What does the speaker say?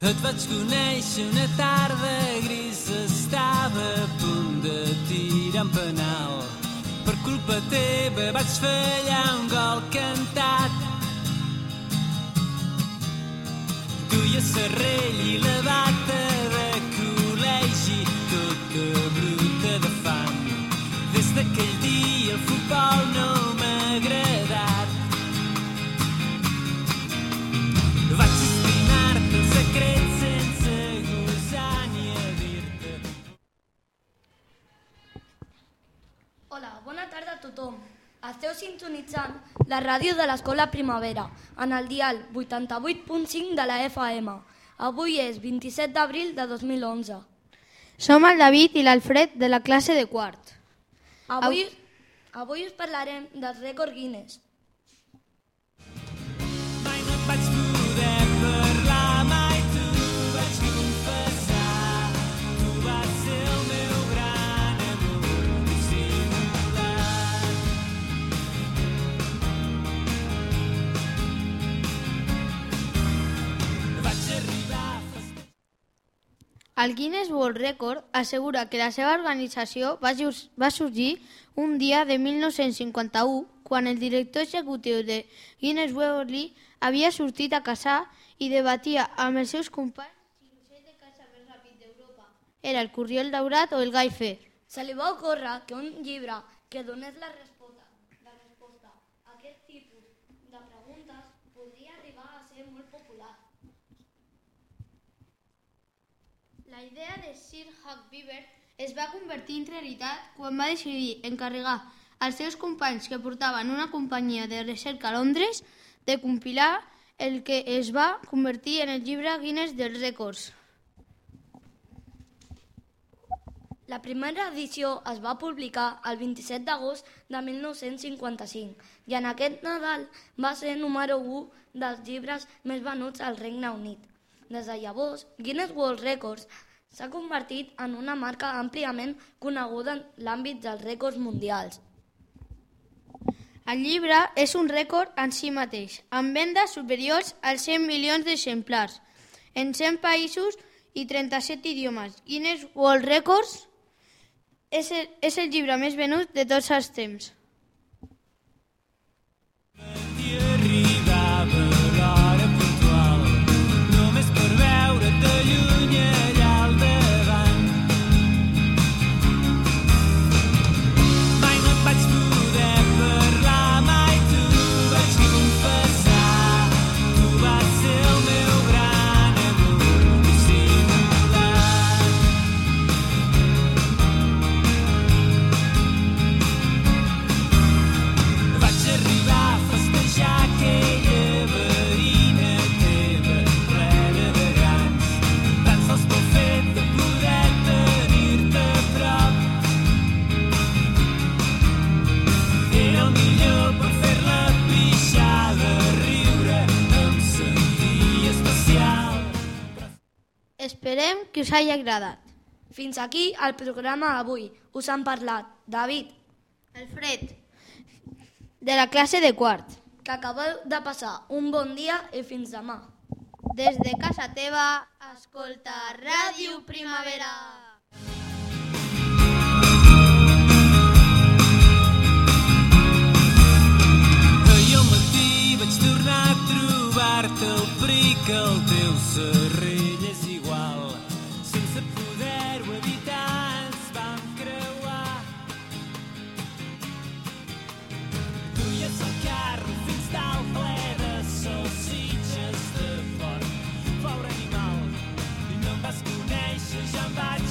Et vaig conèixer una tarda gris, estava a punt de tirar en penal. Per culpa teva vaig fallar un gol cantat. Duia serrell i la bata de col·legi, tota bruta de fam. Des d'aquell dia el futbol no m'ha agradat. Vaig estimar-te el secret sense gosar ni a dir-te. Hola, bona tarda a tothom. Esteu sintonitzant la ràdio de l'Escola Primavera en el dial 88.5 de la FM. Avui és 27 d'abril de 2011. Som el David i l'Alfred de la classe de quart. Avui us parlarem del rècord Guinness. Mai no et vaig poder parlar, mai t'ho vaig confessar. Tu vas ser el meu gran amor dissimulat. Vaig arribar a festejar. El Guinness World Record assegura que la seva organització va sorgir un dia de 1951 quan el director executiu de Guinness Worldly havia sortit a caçar i debatia amb els seus companys si l'ocell de caça més ràpid d'Europa era el corriol daurat o el gai fer. Se li va ocórrer que un llibre que donés la resposta a aquest tipus de preguntes podria arribar a ser molt popular. La idea de Sir Hugh Beaver es va convertir en realitat quan va decidir encarregar als seus companys que portaven una companyia de recerca a Londres de compilar el que es va convertir en el llibre Guinness dels rècords. La primera edició es va publicar el 27 d'agost de 1955 i en aquest Nadal va ser número 1 dels llibres més venuts al Regne Unit. Des de llavors, Guinness World Records s'ha convertit en una marca àmpliament coneguda en l'àmbit dels rècords mundials. El llibre és un rècord en si mateix, amb vendes superiors als 100 milions d'exemplars en 100 països i 37 idiomes. Guinness World Records és el llibre més venut de tots els temps. I arribava l'hora puntual, només per veure't de lluny allà al davant. Mai no et vaig poder parlar, mai t'ho vaig confessar. Tu vas ser el meu gran amor dissimulat. Vaig arribar a festejar aquella veïna teva plena de grans, tan sols pel fet de poder tenir-te a prop. Era el millor per fer-la pixar de riure, em sentia especial. Esperem que us hagi agradat. Fins aquí el programa d'avui. Us han parlat David, Alfred, de la classe de quart. que acabeu de passar un bon dia i fins demà. Des de casa teva, escolta Ràdio Primavera. Ahir al matí vaig tornar a trobar-te el pric, el teu serrell és igual. Sense poder-ho evitar ens vam creuar. Duies el carro fins dalt ple de salsitxes de porc. Pobre animal, i no em vas conèixer, ja em vaig